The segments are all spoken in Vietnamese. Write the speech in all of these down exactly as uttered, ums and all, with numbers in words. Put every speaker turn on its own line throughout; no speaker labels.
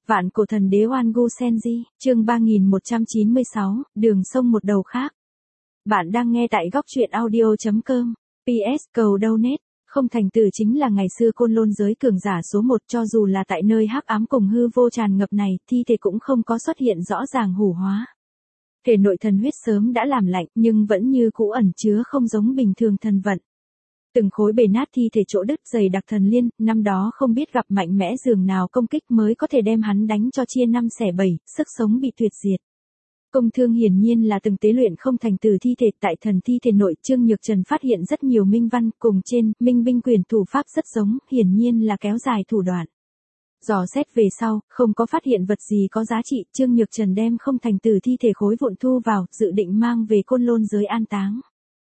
Vạn cổ thần đế Oan Gu Senji, chương ba nghìn một trăm chín mươi sáu, đường sông một đầu khác. Bạn đang nghe tại góc truyện audio chấm com. pê ét cầu donate. Không Thành Tử chính là ngày xưa côn lôn giới cường giả số một, cho dù là tại nơi hắc ám cùng hư vô tràn ngập này, thi thể cũng không có xuất hiện rõ ràng hủ hóa. Thể nội thần huyết sớm đã làm lạnh, nhưng vẫn như cũ ẩn chứa không giống bình thường thần vận. Từng khối bể nát thi thể chỗ đứt dày đặc thần liên, năm đó không biết gặp mạnh mẽ dường nào công kích mới có thể đem hắn đánh cho chia năm xẻ bảy, sức sống bị tuyệt diệt. Công Thương hiển nhiên là từng tế luyện Không Thành Tử thi thể. Tại thần thi thể nội, Trương Nhược Trần phát hiện rất nhiều minh văn, cùng trên minh binh quyền thủ pháp rất giống, hiển nhiên là kéo dài thủ đoạn. Dò xét về sau, không có phát hiện vật gì có giá trị, Trương Nhược Trần đem Không Thành Tử thi thể khối vụn thu vào, dự định mang về côn lôn giới an táng.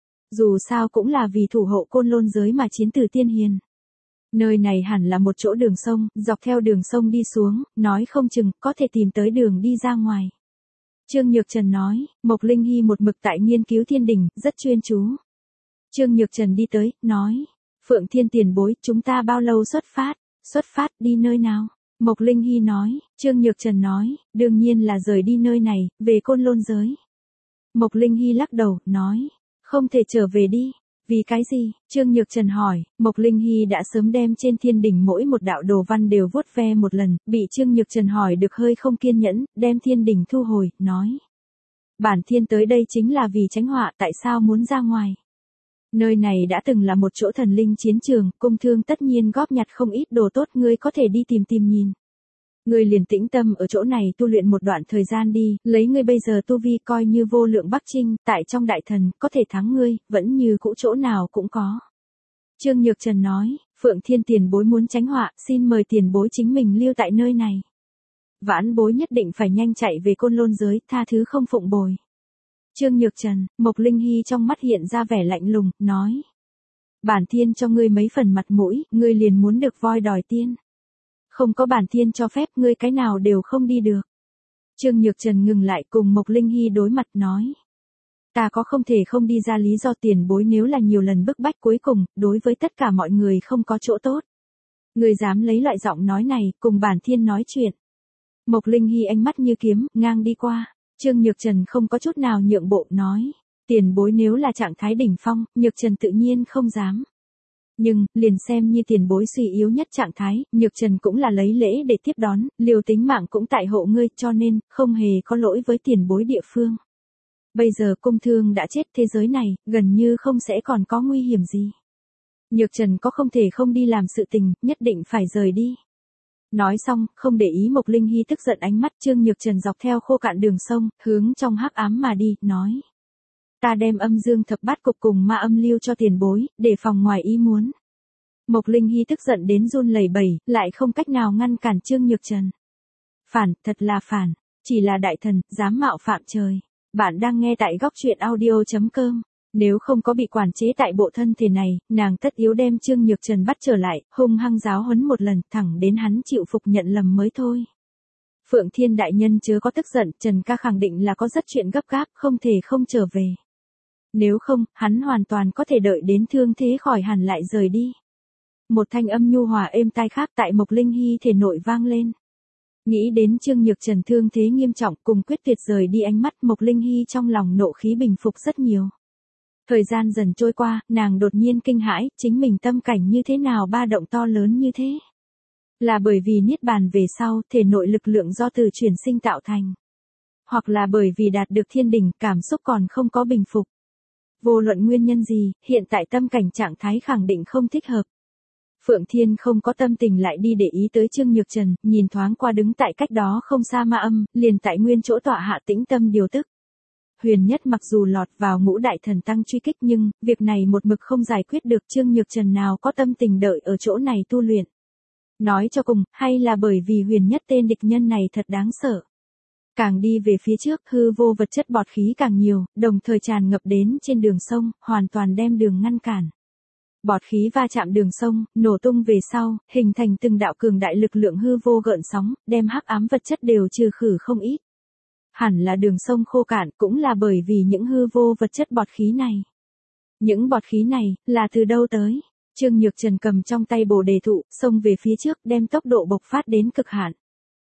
Dù sao cũng là vì thủ hộ côn lôn giới mà chiến tử tiên hiền. Nơi này hẳn là một chỗ đường sông, dọc theo đường sông đi xuống, nói không chừng có thể tìm tới đường đi ra ngoài. Trương Nhược Trần nói. Mộc Linh Hy một mực tại nghiên cứu thiên đình, rất chuyên chú. Trương Nhược Trần đi tới, nói. Phượng Thiên tiền bối, chúng ta bao lâu xuất phát? Xuất phát đi nơi nào? Mộc Linh Hy nói. Trương Nhược Trần nói, đương nhiên là rời đi nơi này, về côn lôn giới. Mộc Linh Hy lắc đầu, nói. Không thể trở về đi. Vì cái gì? Trương Nhược Trần hỏi. Mộc Linh Hy đã sớm đem trên thiên đỉnh mỗi một đạo đồ văn đều vuốt ve một lần, bị Trương Nhược Trần hỏi được hơi không kiên nhẫn, đem thiên đỉnh thu hồi, nói. Bản thiên tới đây chính là vì tránh họa, tại sao muốn ra ngoài? Nơi này đã từng là một chỗ thần linh chiến trường, Công Thương tất nhiên góp nhặt không ít đồ tốt, ngươi có thể đi tìm tìm nhìn. Ngươi liền tĩnh tâm ở chỗ này tu luyện một đoạn thời gian đi, lấy ngươi bây giờ tu vi coi như vô lượng Bắc Trinh, tại trong đại thần, có thể thắng ngươi, vẫn như cũ chỗ nào cũng có. Trương Nhược Trần nói, Phượng Thiên tiền bối muốn tránh họa, xin mời tiền bối chính mình lưu tại nơi này. Vãn bối nhất định phải nhanh chạy về côn lôn giới, tha thứ không phụng bồi. Trương Nhược Trần. Mộc Linh Hy trong mắt hiện ra vẻ lạnh lùng, nói. Bản thiên cho ngươi mấy phần mặt mũi, ngươi liền muốn được voi đòi tiên. Không có bản thiên cho phép, ngươi cái nào đều không đi được. Trương Nhược Trần ngừng lại, cùng Mộc Linh Hy đối mặt, nói. Ta có không thể không đi ra lý do, tiền bối nếu là nhiều lần bức bách, cuối cùng, đối với tất cả mọi người không có chỗ tốt. Ngươi dám lấy loại giọng nói này, cùng bản thiên nói chuyện. Mộc Linh Hy ánh mắt như kiếm, ngang đi qua. Trương Nhược Trần không có chút nào nhượng bộ, nói. Tiền bối nếu là trạng thái đỉnh phong, Nhược Trần tự nhiên không dám. Nhưng, liền xem như tiền bối suy yếu nhất trạng thái, Nhược Trần cũng là lấy lễ để tiếp đón, liều tính mạng cũng tại hộ ngươi, cho nên, không hề có lỗi với tiền bối địa phương. Bây giờ Công Thương đã chết, thế giới này, gần như không sẽ còn có nguy hiểm gì. Nhược Trần có không thể không đi làm sự tình, nhất định phải rời đi. Nói xong, không để ý Mộc Linh Hy tức giận ánh mắt, Trương Nhược Trần dọc theo khô cạn đường sông, hướng trong hắc ám mà đi, nói. Ta đem âm dương thập bát cục cùng ma âm lưu cho tiền bối, để phòng ngoài ý muốn. Mộc Linh Hy tức giận đến run lẩy bẩy, lại không cách nào ngăn cản Trương Nhược Trần. Phản, thật là phản, chỉ là đại thần, dám mạo phạm trời. Bạn đang nghe tại góc truyện audio chấm com. Nếu không có bị quản chế tại bộ thân thể này, nàng tất yếu đem Trương Nhược Trần bắt trở lại, hung hăng giáo huấn một lần, thẳng đến hắn chịu phục nhận lầm mới thôi. Phượng Thiên đại nhân chớ có tức giận, Trần ca khẳng định là có rất chuyện gấp gáp, không thể không trở về. Nếu không, hắn hoàn toàn có thể đợi đến thương thế khỏi hẳn lại rời đi. Một thanh âm nhu hòa êm tai khác tại Mộc Linh Hy thể nội vang lên. Nghĩ đến Trương Nhược Trần thương thế nghiêm trọng, cùng quyết tuyệt rời đi, ánh mắt Mộc Linh Hy trong lòng nộ khí bình phục rất nhiều. Thời gian dần trôi qua, nàng đột nhiên kinh hãi, chính mình tâm cảnh như thế nào ba động to lớn như thế. Là bởi vì niết bàn về sau, thể nội lực lượng do từ chuyển sinh tạo thành. Hoặc là bởi vì đạt được thiên đỉnh, cảm xúc còn không có bình phục. Vô luận nguyên nhân gì, hiện tại tâm cảnh trạng thái khẳng định không thích hợp. Phượng Thiên không có tâm tình lại đi để ý tới Trương Nhược Trần, nhìn thoáng qua đứng tại cách đó không xa ma âm, liền tại nguyên chỗ tọa hạ tĩnh tâm điều tức. Huyền Nhất mặc dù lọt vào ngũ đại thần tăng truy kích, nhưng, việc này một mực không giải quyết được, Trương Nhược Trần nào có tâm tình đợi ở chỗ này tu luyện. Nói cho cùng, hay là bởi vì Huyền Nhất tên địch nhân này thật đáng sợ. Càng đi về phía trước, hư vô vật chất bọt khí càng nhiều, đồng thời tràn ngập đến trên đường sông, hoàn toàn đem đường ngăn cản. Bọt khí va chạm đường sông, nổ tung về sau, hình thành từng đạo cường đại lực lượng hư vô gợn sóng, đem hắc ám vật chất đều trừ khử không ít. Hẳn là đường sông khô cạn, cũng là bởi vì những hư vô vật chất bọt khí này. Những bọt khí này, là từ đâu tới? Trương Nhược Trần cầm trong tay bồ đề thụ, xông về phía trước, đem tốc độ bộc phát đến cực hạn.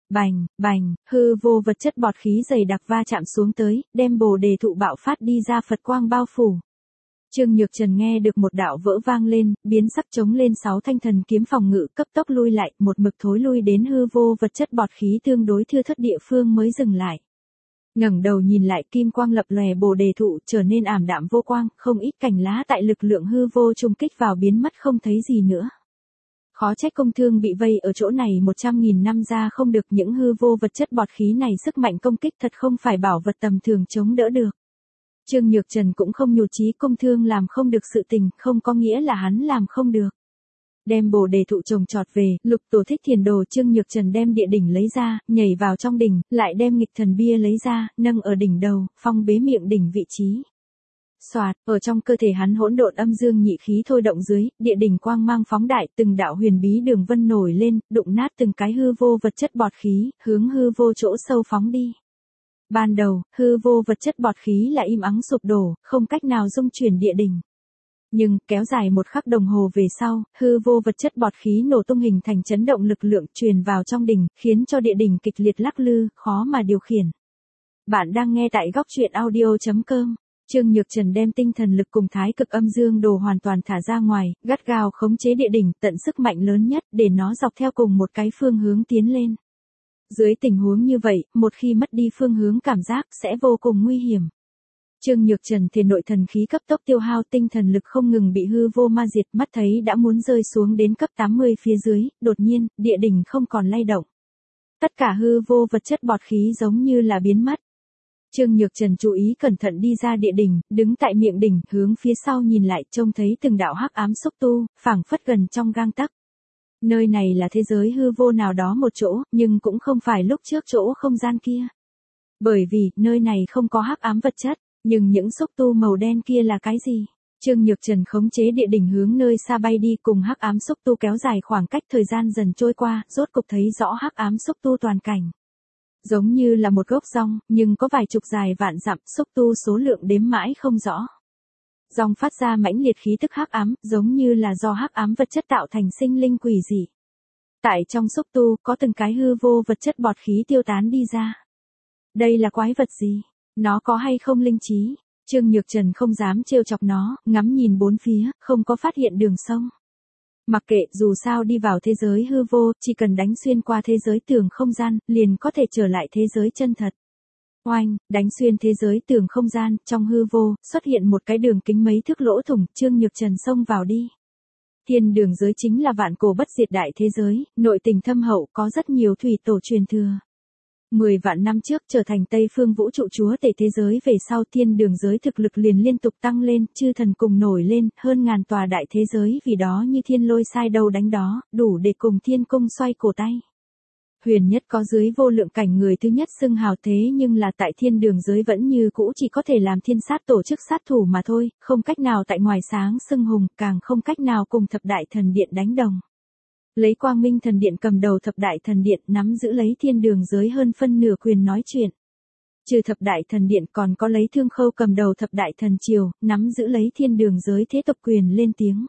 Bành, bành, hư vô vật chất bọt khí dày đặc va chạm xuống tới, đem bồ đề thụ bạo phát đi ra Phật quang bao phủ. Trương Nhược Trần nghe được một đạo vỡ vang lên, biến sắc chống lên sáu thanh thần kiếm phòng ngự cấp tốc lui lại, một mực thối lui đến hư vô vật chất bọt khí tương đối thưa thớt địa phương mới dừng lại. Ngẩng đầu nhìn lại kim quang lập lòe bồ đề thụ trở nên ảm đạm vô quang, không ít cành lá tại lực lượng hư vô trùng kích vào biến mất không thấy gì nữa. Khó trách công thương bị vây ở chỗ này một trăm nghìn năm ra không được, những hư vô vật chất bọt khí này sức mạnh công kích thật không phải bảo vật tầm thường chống đỡ được. Trương Nhược Trần cũng không nhụt chí công thương làm không được sự tình, không có nghĩa là hắn làm không được. Đem bồ đề thụ trồng trọt về, lục tổ thích thiền đồ Trương Nhược Trần đem địa đỉnh lấy ra, nhảy vào trong đỉnh, lại đem nghịch thần bia lấy ra, nâng ở đỉnh đầu, phong bế miệng đỉnh vị trí. Soạt, ở trong cơ thể hắn hỗn độn âm dương nhị khí thôi động dưới, địa đỉnh quang mang phóng đại, từng đạo huyền bí đường vân nổi lên, đụng nát từng cái hư vô vật chất bọt khí, hướng hư vô chỗ sâu phóng đi. Ban đầu, hư vô vật chất bọt khí là im ắng sụp đổ, không cách nào dung chuyển địa đỉnh. Nhưng, kéo dài một khắc đồng hồ về sau, hư vô vật chất bọt khí nổ tung hình thành chấn động lực lượng truyền vào trong đỉnh, khiến cho địa đỉnh kịch liệt lắc lư, khó mà điều khiển. Bạn đang nghe tại góc truyện audio chấm com. Trương Nhược Trần đem tinh thần lực cùng thái cực âm dương đồ hoàn toàn thả ra ngoài, gắt gao khống chế địa đỉnh tận sức mạnh lớn nhất để nó dọc theo cùng một cái phương hướng tiến lên. Dưới tình huống như vậy, một khi mất đi phương hướng cảm giác sẽ vô cùng nguy hiểm. Trương Nhược Trần thể nội thần khí cấp tốc tiêu hao, tinh thần lực không ngừng bị hư vô ma diệt, mắt thấy đã muốn rơi xuống đến cấp tám mươi phía dưới, đột nhiên, địa đỉnh không còn lay động. Tất cả hư vô vật chất bọt khí giống như là biến mất. Trương Nhược Trần chú ý cẩn thận đi ra địa đỉnh, đứng tại miệng đỉnh, hướng phía sau nhìn lại, trông thấy từng đạo hắc ám xúc tu, phảng phất gần trong gang tấc. Nơi này là thế giới hư vô nào đó một chỗ, nhưng cũng không phải lúc trước chỗ không gian kia. Bởi vì, nơi này không có hắc ám vật chất, nhưng những xúc tu màu đen kia là cái gì? Trương Nhược Trần khống chế địa đỉnh hướng nơi xa bay đi, cùng hắc ám xúc tu kéo dài khoảng cách, thời gian dần trôi qua, rốt cục thấy rõ hắc ám xúc tu toàn cảnh. Giống như là một gốc dong, nhưng có vài chục dài vạn dặm, xúc tu số lượng đếm mãi không rõ. Dòng phát ra mãnh liệt khí tức hắc ám, giống như là do hắc ám vật chất tạo thành sinh linh quỷ dị. Tại trong xúc tu, có từng cái hư vô vật chất bọt khí tiêu tán đi ra. Đây là quái vật gì? Nó có hay không linh trí? Trương Nhược Trần không dám trêu chọc nó, ngắm nhìn bốn phía, không có phát hiện đường sông. Mặc kệ, dù sao đi vào thế giới hư vô, chỉ cần đánh xuyên qua thế giới tường không gian, liền có thể trở lại thế giới chân thật. Oanh, đánh xuyên thế giới tường không gian, trong hư vô, xuất hiện một cái đường kính mấy thước lỗ thủng, Trương Nhược Trần xông vào đi. Thiên đường giới chính là vạn cổ bất diệt đại thế giới, nội tình thâm hậu, có rất nhiều thủy tổ truyền thừa. Mười vạn năm trước trở thành Tây Phương Vũ trụ chúa tể thế giới về sau, thiên đường giới thực lực liền liên tục tăng lên, chư thần cùng nổi lên, hơn ngàn tòa đại thế giới vì đó như thiên lôi sai đâu đánh đó, đủ để cùng thiên cung xoay cổ tay. Huyền nhất có dưới vô lượng cảnh người thứ nhất xưng hào, thế nhưng là tại thiên đường giới vẫn như cũ chỉ có thể làm thiên sát tổ chức sát thủ mà thôi, không cách nào tại ngoài sáng xưng hùng, càng không cách nào cùng thập đại thần điện đánh đồng. Lấy Quang Minh thần điện cầm đầu thập đại thần điện, nắm giữ lấy thiên đường giới hơn phân nửa quyền nói chuyện. Trừ thập đại thần điện còn có lấy Thương Khâu cầm đầu thập đại thần triều, nắm giữ lấy thiên đường giới thế tộc quyền lên tiếng.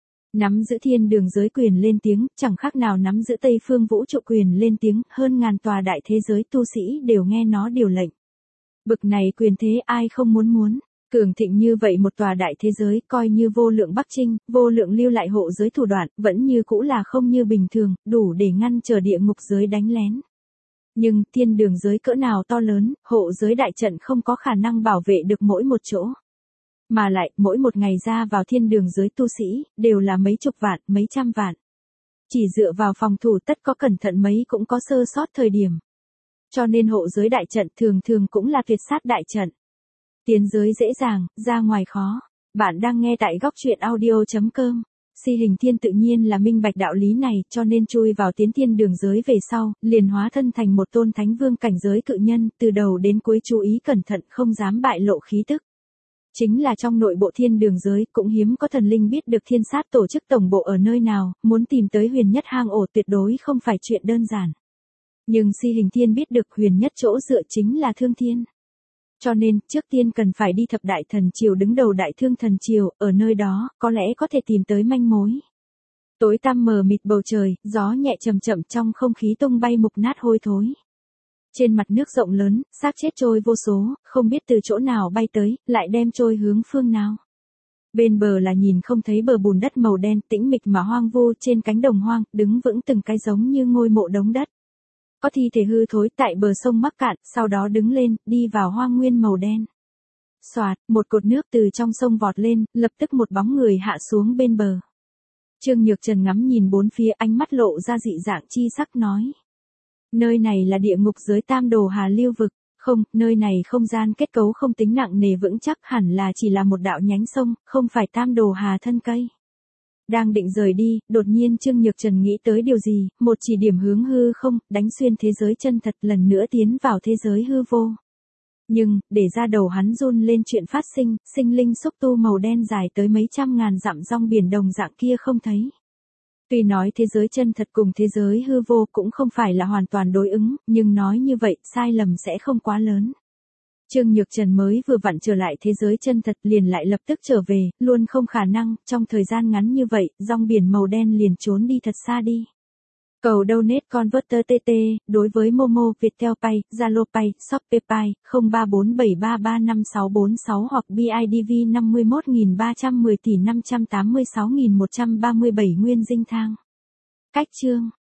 Nắm giữ thiên đường giới quyền lên tiếng, chẳng khác nào nắm giữ Tây Phương Vũ trụ quyền lên tiếng, hơn ngàn tòa đại thế giới tu sĩ đều nghe nó điều lệnh. Bực này quyền thế ai không muốn muốn. Cường thịnh như vậy một tòa đại thế giới, coi như vô lượng Bắc Trinh, vô lượng lưu lại hộ giới thủ đoạn, vẫn như cũ là không như bình thường, đủ để ngăn trở địa ngục giới đánh lén. Nhưng, thiên đường giới cỡ nào to lớn, hộ giới đại trận không có khả năng bảo vệ được mỗi một chỗ. Mà lại, mỗi một ngày ra vào thiên đường giới tu sĩ, đều là mấy chục vạn, mấy trăm vạn. Chỉ dựa vào phòng thủ tất có cẩn thận mấy cũng có sơ sót thời điểm. Cho nên hộ giới đại trận thường thường cũng là tuyệt sát đại trận. Tiến giới dễ dàng, ra ngoài khó. Bạn đang nghe tại góc truyện audio chấm com. Si Hình Thiên tự nhiên là minh bạch đạo lý này, cho nên chui vào tiến thiên đường giới về sau, liền hóa thân thành một tôn thánh vương cảnh giới cự nhân, từ đầu đến cuối chú ý cẩn thận không dám bại lộ khí tức. Chính là trong nội bộ thiên đường giới, cũng hiếm có thần linh biết được thiên sát tổ chức tổng bộ ở nơi nào, muốn tìm tới huyền nhất hang ổ tuyệt đối không phải chuyện đơn giản. Nhưng Si Hình Thiên biết được huyền nhất chỗ dựa chính là Thương Thiên. Cho nên, trước tiên cần phải đi thập đại thần triều đứng đầu đại thương thần triều, ở nơi đó, có lẽ có thể tìm tới manh mối. Tối tăm mờ mịt bầu trời, gió nhẹ chậm chậm trong không khí tung bay mục nát hôi thối. Trên mặt nước rộng lớn, xác chết trôi vô số, không biết từ chỗ nào bay tới, lại đem trôi hướng phương nào. Bên bờ là nhìn không thấy bờ bùn đất màu đen tĩnh mịch mà hoang vu, trên cánh đồng hoang, đứng vững từng cái giống như ngôi mộ đống đất. Có thi thể hư thối tại bờ sông mắc cạn, sau đó đứng lên, đi vào hoang nguyên màu đen. Xoạt, một cột nước từ trong sông vọt lên, lập tức một bóng người hạ xuống bên bờ. Trương Nhược Trần ngắm nhìn bốn phía, ánh mắt lộ ra dị dạng chi sắc nói. Nơi này là địa ngục dưới Tam Đồ Hà Lưu vực. Không, nơi này không gian kết cấu không tính nặng nề vững chắc, hẳn là chỉ là một đạo nhánh sông, không phải Tam Đồ Hà thân cây. Đang định rời đi, đột nhiên Trương Nhược Trần nghĩ tới điều gì, một chỉ điểm hướng hư không, đánh xuyên thế giới chân thật, lần nữa tiến vào thế giới hư vô. Nhưng, để ra đầu hắn run lên chuyện phát sinh, sinh linh xúc tu màu đen dài tới mấy trăm ngàn dặm rong biển đồng dạng kia không thấy. Tuy nói thế giới chân thật cùng thế giới hư vô cũng không phải là hoàn toàn đối ứng, nhưng nói như vậy, sai lầm sẽ không quá lớn. Trương Nhược Trần mới vừa vặn trở lại thế giới chân thật liền lại lập tức trở về, luôn không khả năng, trong thời gian ngắn như vậy, rong biển màu đen liền trốn đi thật xa đi. Cầu Donate Converter tê tê, đối với Momo, Viettel Pay, Zalo Pay, Shopee Pay, không ba bốn bảy ba ba năm sáu bốn sáu hoặc bê i đê vê năm mươi mốt nghìn ba trăm mười tỷ năm trăm tám mươi sáu nghìn một trăm ba mươi bảy Nguyên Dinh Thang. Cách chương